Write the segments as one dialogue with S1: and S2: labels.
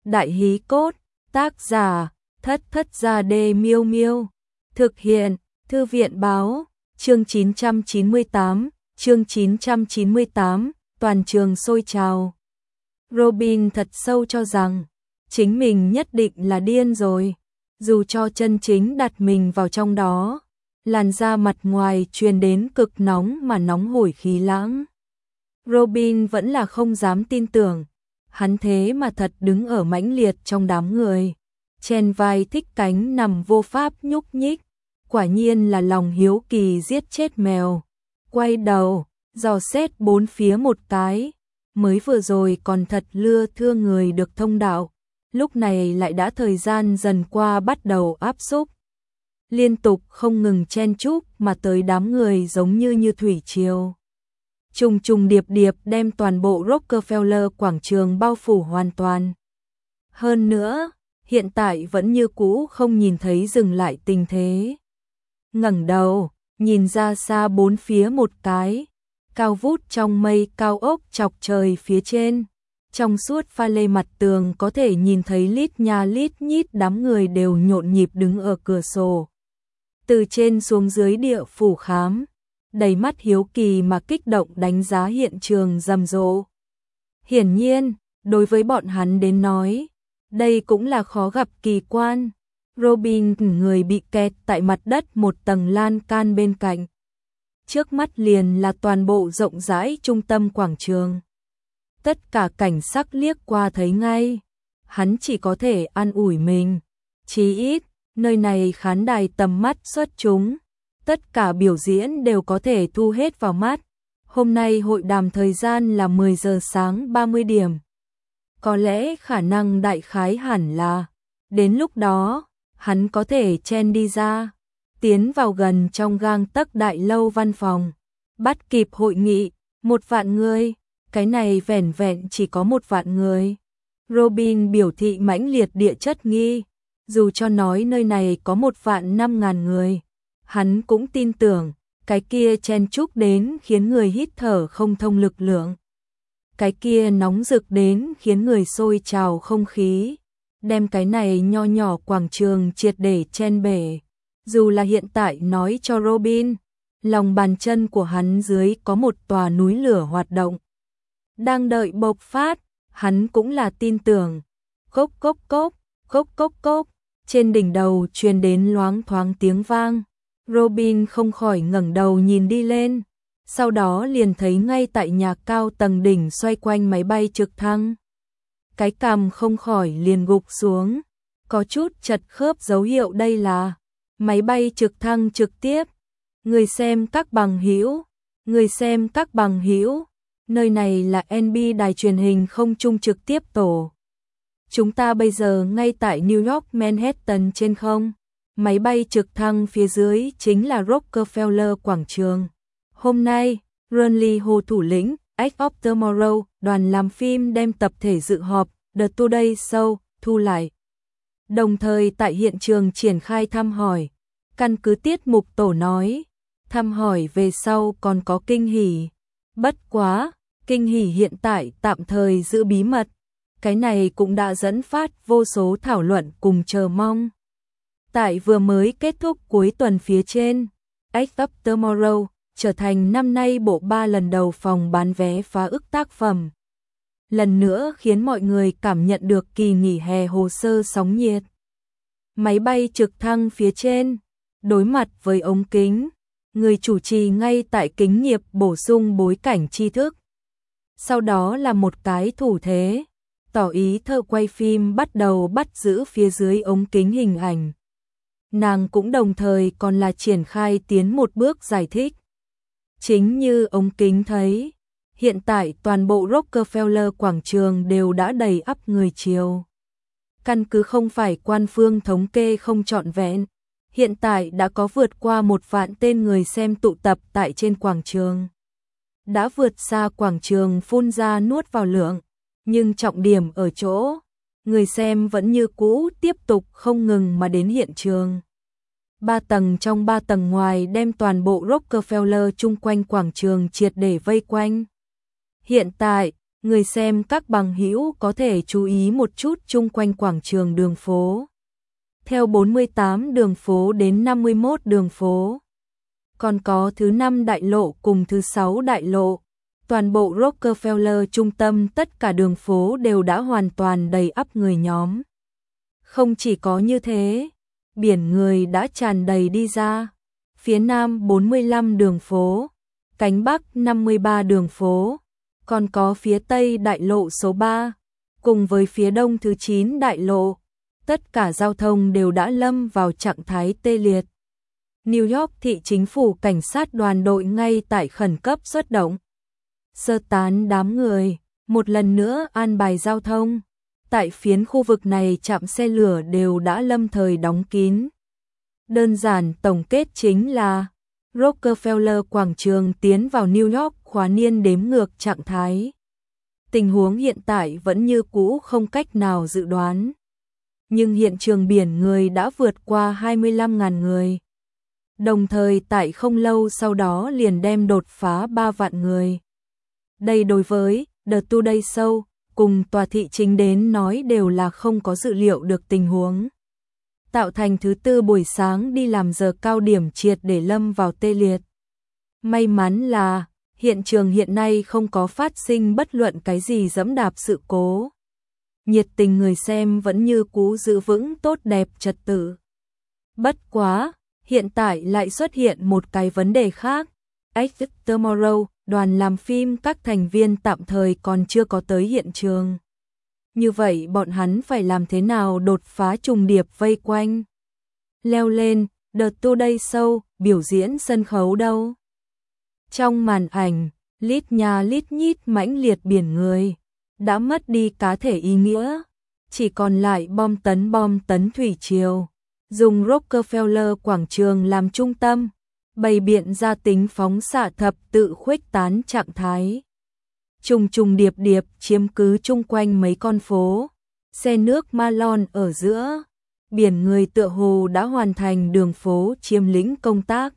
S1: Đại hí cốt, tác giả, Thất Thất Gia Đê Miêu Miêu. Thực hiện, Thư viện báo, chương 998, toàn trường sôi trào. Robin thật sâu cho rằng, chính mình nhất định là điên rồi, dù cho chân chính đặt mình vào trong đó, làn da mặt ngoài truyền đến cực nóng mà nóng hổi khí lãng. Robin vẫn là không dám tin tưởng, hắn thế mà thật đứng ở mãnh liệt trong đám người, chen vai thích cánh nằm vô pháp nhúc nhích, quả nhiên là lòng hiếu kỳ giết chết mèo. Quay đầu, dò xét bốn phía một cái, mới vừa rồi còn thật lưa thưa người được thông đạo, lúc này lại đã thời gian dần qua bắt đầu áp xúc. Liên tục không ngừng chen chúc mà tới đám người giống như thủy triều. Trùng trùng điệp điệp đem toàn bộ Rockefeller quảng trường bao phủ hoàn toàn. Hơn nữa, hiện tại vẫn như cũ không nhìn thấy dừng lại tình thế. Ngẩng đầu, nhìn ra xa bốn phía một cái, cao vút trong mây cao ốc chọc trời phía trên. Trong suốt pha lê mặt tường có thể nhìn thấy lít nha lít nhít đám người đều nhộn nhịp đứng ở cửa sổ. Từ trên xuống dưới địa phủ khám, đầy mắt hiếu kỳ mà kích động đánh giá hiện trường rầm rộ. Hiển nhiên, đối với bọn hắn đến nói, đây cũng là khó gặp kỳ quan. Robin người bị kẹt tại mặt đất một tầng lan can bên cạnh. Trước mắt liền là toàn bộ rộng rãi trung tâm quảng trường. Tất cả cảnh sắc liếc qua thấy ngay, hắn chỉ có thể an ủi mình. Chí ít, nơi này khán đài tầm mắt xuất chúng, tất cả biểu diễn đều có thể thu hết vào mắt. Hôm nay hội đàm thời gian là 10 giờ sáng 30 điểm. Có lẽ khả năng đại khái hẳn là, đến lúc đó, hắn có thể chen đi ra, tiến vào gần trong gang tấc đại lâu văn phòng, bắt kịp hội nghị, 1 vạn người, cái này vẻn vẹn chỉ có 1 vạn người. Robin biểu thị mãnh liệt địa chất nghi, dù cho nói nơi này có 1.500.000 người, hắn cũng tin tưởng, cái kia chen chúc đến khiến người hít thở không thông lực lượng. Cái kia nóng rực đến khiến người sôi trào không khí, đem cái này nho nhỏ quảng trường triệt để chen bể. Dù là hiện tại nói cho Robin, lòng bàn chân của hắn dưới có một tòa núi lửa hoạt động, đang đợi bộc phát, hắn cũng là tin tưởng. Cốc cốc cốc, cốc cốc cốc, trên đỉnh đầu truyền đến loáng thoáng tiếng vang. Robin không khỏi ngẩng đầu nhìn đi lên, sau đó liền thấy ngay tại nhà cao tầng đỉnh xoay quanh máy bay trực thăng. Cái cằm không khỏi liền gục xuống, có chút chật khớp dấu hiệu đây là máy bay trực thăng trực tiếp. Người xem các bằng hữu, nơi này là NB đài truyền hình không trung trực tiếp tổ. Chúng ta bây giờ ngay tại New York Manhattan trên không. Máy bay trực thăng phía dưới chính là Rockefeller quảng trường. Hôm nay, Ronnie Hồ thủ lĩnh, Edge of Tomorrow, đoàn làm phim đem tập thể dự họp, The Today Show, thu lại. Đồng thời tại hiện trường triển khai thăm hỏi. Căn cứ tiết mục tổ nói, thăm hỏi về sau còn có kinh hỉ. Bất quá, kinh hỉ hiện tại tạm thời giữ bí mật. Cái này cũng đã dẫn phát vô số thảo luận cùng chờ mong. Tại vừa mới kết thúc cuối tuần phía trên, Edge of Tomorrow trở thành năm nay bộ 3 lần đầu phòng bán vé phá ức tác phẩm. Lần nữa khiến mọi người cảm nhận được kỳ nghỉ hè hồ sơ sóng nhiệt. Máy bay trực thăng phía trên, đối mặt với ống kính, người chủ trì ngay tại kính nghiệp bổ sung bối cảnh tri thức. Sau đó là một cái thủ thế, tỏ ý thợ quay phim bắt đầu bắt giữ phía dưới ống kính hình ảnh. Nàng cũng đồng thời còn là triển khai tiến một bước giải thích. Chính như ống kính thấy, hiện tại toàn bộ Rockefeller quảng trường đều đã đầy ắp người chiều. Căn cứ không phải quan phương thống kê không trọn vẹn, hiện tại đã có vượt qua 1 vạn tên người xem tụ tập tại trên quảng trường. Đã vượt xa quảng trường phun ra nuốt vào lượng, nhưng trọng điểm ở chỗ, người xem vẫn như cũ tiếp tục không ngừng mà đến hiện trường. 3 tầng trong 3 tầng ngoài đem toàn bộ Rockefeller chung quanh quảng trường triệt để vây quanh. Hiện tại, Người xem các bằng hữu có thể chú ý một chút chung quanh quảng trường đường phố. Theo 48 đường phố đến 51 đường phố. Còn có thứ 5 đại lộ cùng thứ 6 đại lộ. Toàn bộ Rockefeller trung tâm tất cả đường phố đều đã hoàn toàn đầy ắp người nhóm. Không chỉ có như thế, biển người đã tràn đầy đi ra. Phía Nam 45 đường phố, cánh Bắc 53 đường phố, còn có phía Tây đại lộ số 3, cùng với phía Đông thứ 9 đại lộ. Tất cả giao thông đều đã lâm vào trạng thái tê liệt. New York thị chính phủ cảnh sát đoàn đội ngay tại khẩn cấp xuất động. Sơ tán đám người, một lần nữa an bài giao thông. Tại phiến khu vực này trạm xe lửa đều đã lâm thời đóng kín. Đơn giản tổng kết chính là Rockefeller quảng trường tiến vào New York khóa niên đếm ngược trạng thái. Tình huống hiện tại vẫn như cũ không cách nào dự đoán. Nhưng hiện trường biển người đã vượt qua 25.000 người. Đồng thời tại không lâu sau đó liền đem đột phá 3 vạn người. Đây đối với The Today Show cùng tòa thị chính đến nói đều là không có dự liệu được tình huống. Tạo thành thứ tư buổi sáng đi làm giờ cao điểm triệt để lâm vào tê liệt. May mắn là hiện trường hiện nay không có phát sinh bất luận cái gì dẫm đạp sự cố. Nhiệt tình người xem vẫn như cũ giữ vững tốt đẹp trật tự. Bất quá, hiện tại lại xuất hiện một cái vấn đề khác. Exit Tomorrow, đoàn làm phim các thành viên tạm thời còn chưa có tới hiện trường. Như vậy bọn hắn phải làm thế nào đột phá trùng điệp vây quanh? Leo lên, The Today Show, biểu diễn sân khấu đâu? Trong màn ảnh, lít nha lít nhít mãnh liệt biển người, đã mất đi cá thể ý nghĩa, chỉ còn lại bom tấn thủy triều, dùng Rockefeller quảng trường làm trung tâm, bày biện ra tính phóng xạ thập tự khuếch tán trạng thái. Trùng trùng điệp điệp chiếm cứ chung quanh mấy con phố, xe nước Malone ở giữa, biển người tựa hồ đã hoàn thành đường phố chiếm lĩnh công tác.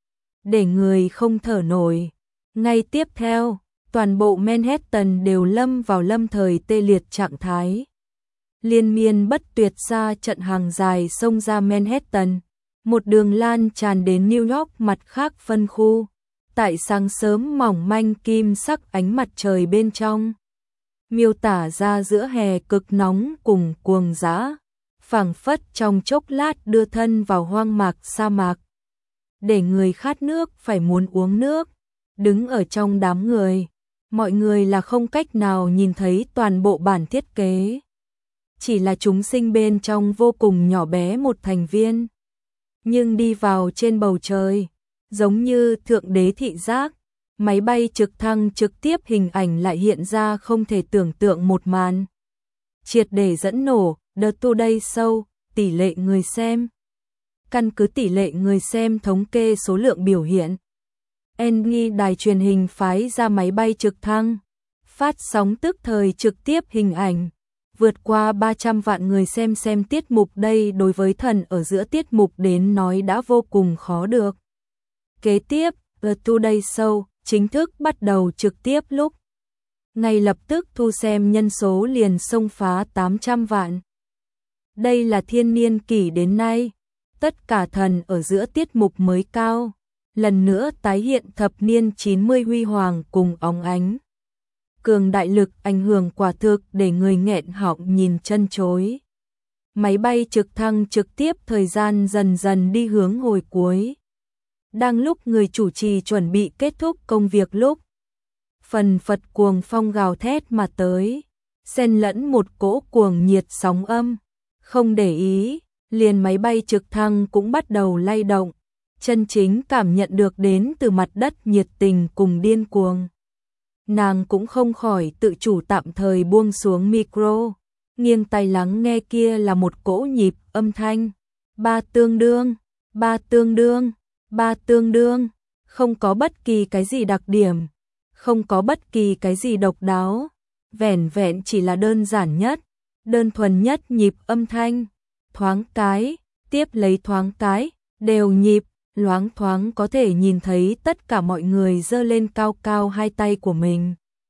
S1: Để người không thở nổi. Ngay tiếp theo, toàn bộ Manhattan đều lâm vào lâm thời tê liệt trạng thái. Liên miên bất tuyệt xa trận hàng dài xông ra Manhattan, một đường lan tràn đến New York mặt khác phân khu. Tại sáng sớm mỏng manh kim sắc ánh mặt trời bên trong, miêu tả ra giữa hè cực nóng cùng cuồng dã, phảng phất trong chốc lát đưa thân vào hoang mạc sa mạc. Để người khát nước phải muốn uống nước, đứng ở trong đám người, mọi người là không cách nào nhìn thấy toàn bộ bản thiết kế. Chỉ là chúng sinh bên trong vô cùng nhỏ bé một thành viên. Nhưng đi vào trên bầu trời, giống như thượng đế thị giác, máy bay trực thăng trực tiếp hình ảnh lại hiện ra không thể tưởng tượng một màn. Triệt để dẫn nổ, The Today Show, tỷ lệ người xem. Căn cứ tỷ lệ người xem thống kê số lượng biểu hiện. NBC đài truyền hình phái ra máy bay trực thăng, phát sóng tức thời trực tiếp hình ảnh. Vượt qua 300 vạn người xem tiết mục đây đối với thần ở giữa tiết mục đến nói đã vô cùng khó được. Kế tiếp, The Today Show chính thức bắt đầu trực tiếp lúc. Ngay lập tức thu xem nhân số liền xông phá 800 vạn. Đây là thiên niên kỷ đến nay. Tất cả thần ở giữa tiết mục mới cao. Lần nữa tái hiện thập niên 90 huy hoàng cùng óng ánh. Cường đại lực ảnh hưởng quả thực để người nghẹn họng nhìn chân chối. Máy bay trực thăng trực tiếp thời gian dần dần đi hướng hồi cuối. Đang lúc người chủ trì chuẩn bị kết thúc công việc lúc. Phần phật cuồng phong gào thét mà tới. Xen lẫn một cỗ cuồng nhiệt sóng âm. Không để ý, liền máy bay trực thăng cũng bắt đầu lay động. Chân chính cảm nhận được đến từ mặt đất nhiệt tình cùng điên cuồng. Nàng cũng không khỏi tự chủ tạm thời buông xuống micro, nghiêng tai lắng nghe kia là một cỗ nhịp âm thanh. Ba tương đương, ba tương đương, ba tương đương, không có bất kỳ cái gì đặc điểm, không có bất kỳ cái gì độc đáo, vẻn vẹn chỉ là đơn giản nhất, đơn thuần nhất nhịp âm thanh, thoáng cái, tiếp lấy thoáng cái, đều nhịp. Loáng thoáng có thể nhìn thấy tất cả mọi người giơ lên cao cao hai tay của mình.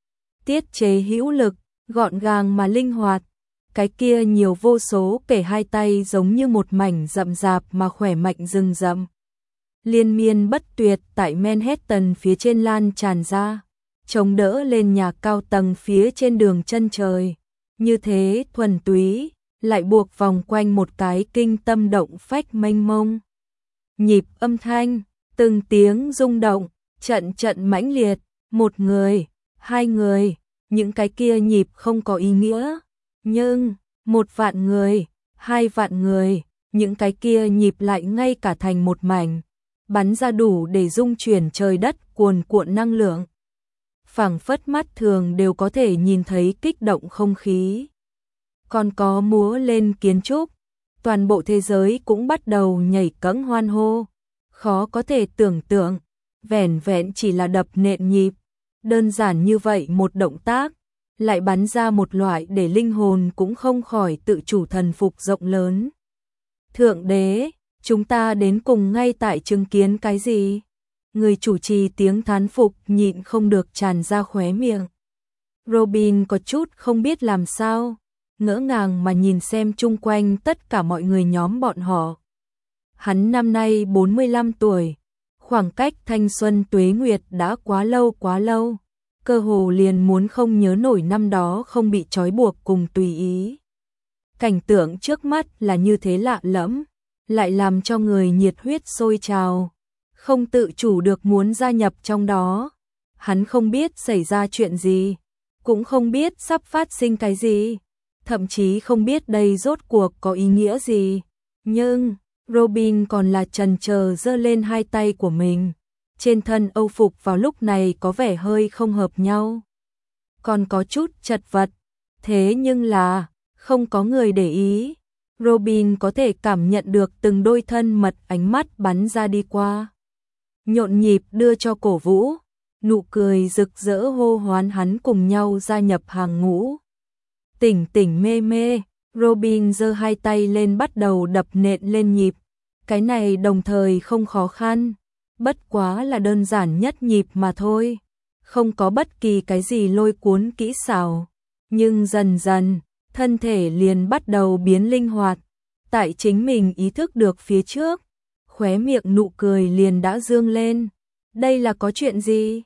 S1: Tiết chế hữu lực, gọn gàng mà linh hoạt. Cái kia nhiều vô số kể hai tay giống như một mảnh rậm rạp mà khỏe mạnh rừng rậm. Liên miên bất tuyệt tại Manhattan phía trên lan tràn ra, chống đỡ lên nhà cao tầng phía trên đường chân trời. Như thế thuần túy, lại buộc vòng quanh một cái kinh tâm động phách mênh mông. Nhịp âm thanh, từng tiếng rung động, trận trận mãnh liệt, một người, hai người, những cái kia nhịp không có ý nghĩa, nhưng 1.000.000 người, 2.000.000 người, những cái kia nhịp lại ngay cả thành một mảnh, bắn ra đủ để rung chuyển trời đất cuồn cuộn năng lượng. Phảng phất mắt thường đều có thể nhìn thấy kích động không khí. Còn có múa lên kiến trúc, toàn bộ thế giới cũng bắt đầu nhảy cẫng hoan hô. Khó có thể tưởng tượng, vẻn vẹn chỉ là đập nện nhịp, đơn giản như vậy một động tác, lại bắn ra một loại để linh hồn cũng không khỏi tự chủ thần phục rộng lớn. Thượng đế, chúng ta đến cùng ngay tại chứng kiến cái gì? Người chủ trì tiếng thán phục nhịn không được tràn ra khóe miệng. Robin có chút không biết làm sao, ngỡ ngàng mà nhìn xem chung quanh tất cả mọi người nhóm bọn họ. Hắn năm nay 45 tuổi, khoảng cách thanh xuân tuế nguyệt đã quá lâu, cơ hồ liền muốn không nhớ nổi năm đó không bị trói buộc cùng tùy ý. Cảnh tượng trước mắt là như thế lạ lẫm, lại làm cho người nhiệt huyết sôi trào, không tự chủ được muốn gia nhập trong đó. Hắn không biết xảy ra chuyện gì, cũng không biết sắp phát sinh cái gì, thậm chí không biết đây rốt cuộc có ý nghĩa gì. Nhưng Robin còn là chần chờ giơ lên hai tay của mình, trên thân âu phục vào lúc này có vẻ hơi không hợp nhau, còn có chút chật vật, thế nhưng là không có người để ý. Robin có thể cảm nhận được từng đôi thân mật ánh mắt bắn ra đi qua, nhộn nhịp đưa cho cổ vũ, nụ cười rực rỡ hô hoán hắn cùng nhau gia nhập hàng ngũ. Tỉnh tỉnh mê mê, Robin giơ hai tay lên bắt đầu đập nện lên nhịp. Cái này đồng thời không khó khăn, bất quá là đơn giản nhất nhịp mà thôi, không có bất kỳ cái gì lôi cuốn kỹ xảo. Nhưng dần dần, thân thể liền bắt đầu biến linh hoạt, tại chính mình ý thức được phía trước, khóe miệng nụ cười liền đã dương lên. Đây là có chuyện gì?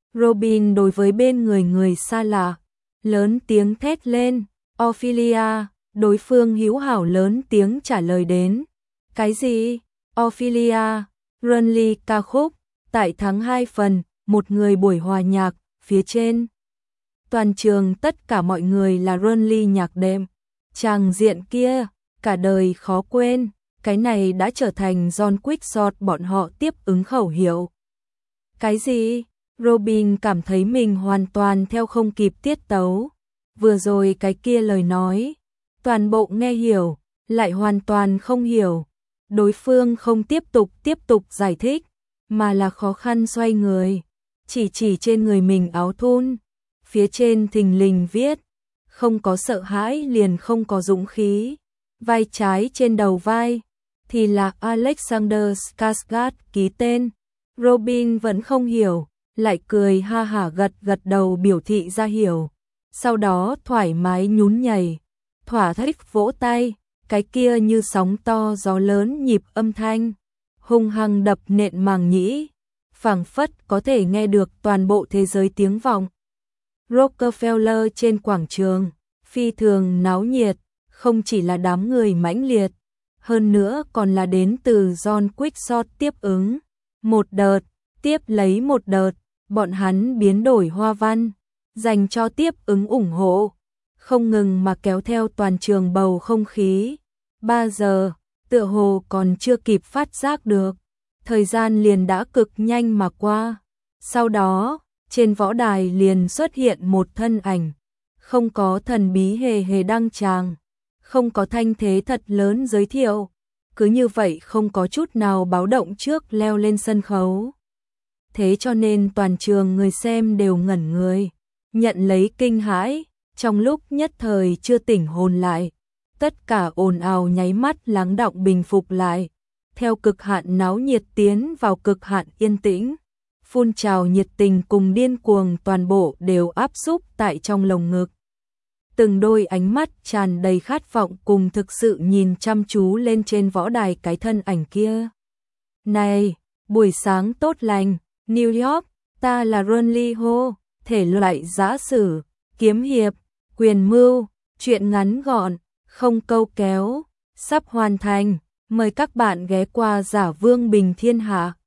S1: Robin đối với bên người xa lạ, lớn tiếng thét lên, Ophelia, đối phương hữu hảo lớn tiếng trả lời đến. Cái gì? Ophelia, Runly ca khúc, tại tháng 2 phần, một người buổi hòa nhạc, phía trên. Toàn trường tất cả mọi người là Runly nhạc đệm. Tràng diện kia, cả đời khó quên, cái này đã trở thành John Quickshot bọn họ tiếp ứng khẩu hiệu. Cái gì? Robin cảm thấy mình hoàn toàn theo không kịp tiết tấu. Vừa rồi cái kia lời nói, toàn bộ nghe hiểu, lại hoàn toàn không hiểu. Đối phương không tiếp tục giải thích, mà là khó khăn xoay người, chỉ trên người mình áo thun, phía trên thình lình viết, không có sợ hãi liền không có dũng khí. Vai trái trên đầu vai thì là Alexander Skarsgård ký tên. Robin vẫn không hiểu, lại cười ha hả gật đầu biểu thị ra hiểu. Sau đó thoải mái nhún nhảy, thỏa thích vỗ tay, cái kia như sóng to gió lớn nhịp âm thanh, hung hăng đập nện màng nhĩ, phảng phất có thể nghe được toàn bộ thế giới tiếng vọng. Rockefeller trên quảng trường, phi thường náo nhiệt, không chỉ là đám người mãnh liệt, hơn nữa còn là đến từ John Quickshot tiếp ứng. Một đợt, tiếp lấy một đợt, bọn hắn biến đổi hoa văn, dành cho tiếp ứng ủng hộ, không ngừng mà kéo theo toàn trường bầu không khí. 3 giờ, tựa hồ còn chưa kịp phát giác được, thời gian liền đã cực nhanh mà qua. Sau đó, trên võ đài liền xuất hiện một thân ảnh, không có thần bí hề đăng tràng, không có thanh thế thật lớn giới thiệu, cứ như vậy không có chút nào báo động trước leo lên sân khấu. Thế cho nên toàn trường người xem đều ngẩn người, nhận lấy kinh hãi, trong lúc nhất thời chưa tỉnh hồn lại. Tất cả ồn ào nháy mắt lắng đọng bình phục lại, theo cực hạn náo nhiệt tiến vào cực hạn yên tĩnh. phun trào nhiệt tình cùng điên cuồng toàn bộ đều áp xúc tại trong lồng ngực. Từng đôi ánh mắt tràn đầy khát vọng cùng thực sự nhìn chăm chú lên trên võ đài cái thân ảnh kia. Này, buổi sáng tốt lành, New York, ta là Ron Lee Ho, thể loại giã sử, kiếm hiệp, quyền mưu, truyện ngắn gọn, không câu kéo, sắp hoàn thành, mời các bạn ghé qua Giả Vương Bình Thiên Hạ.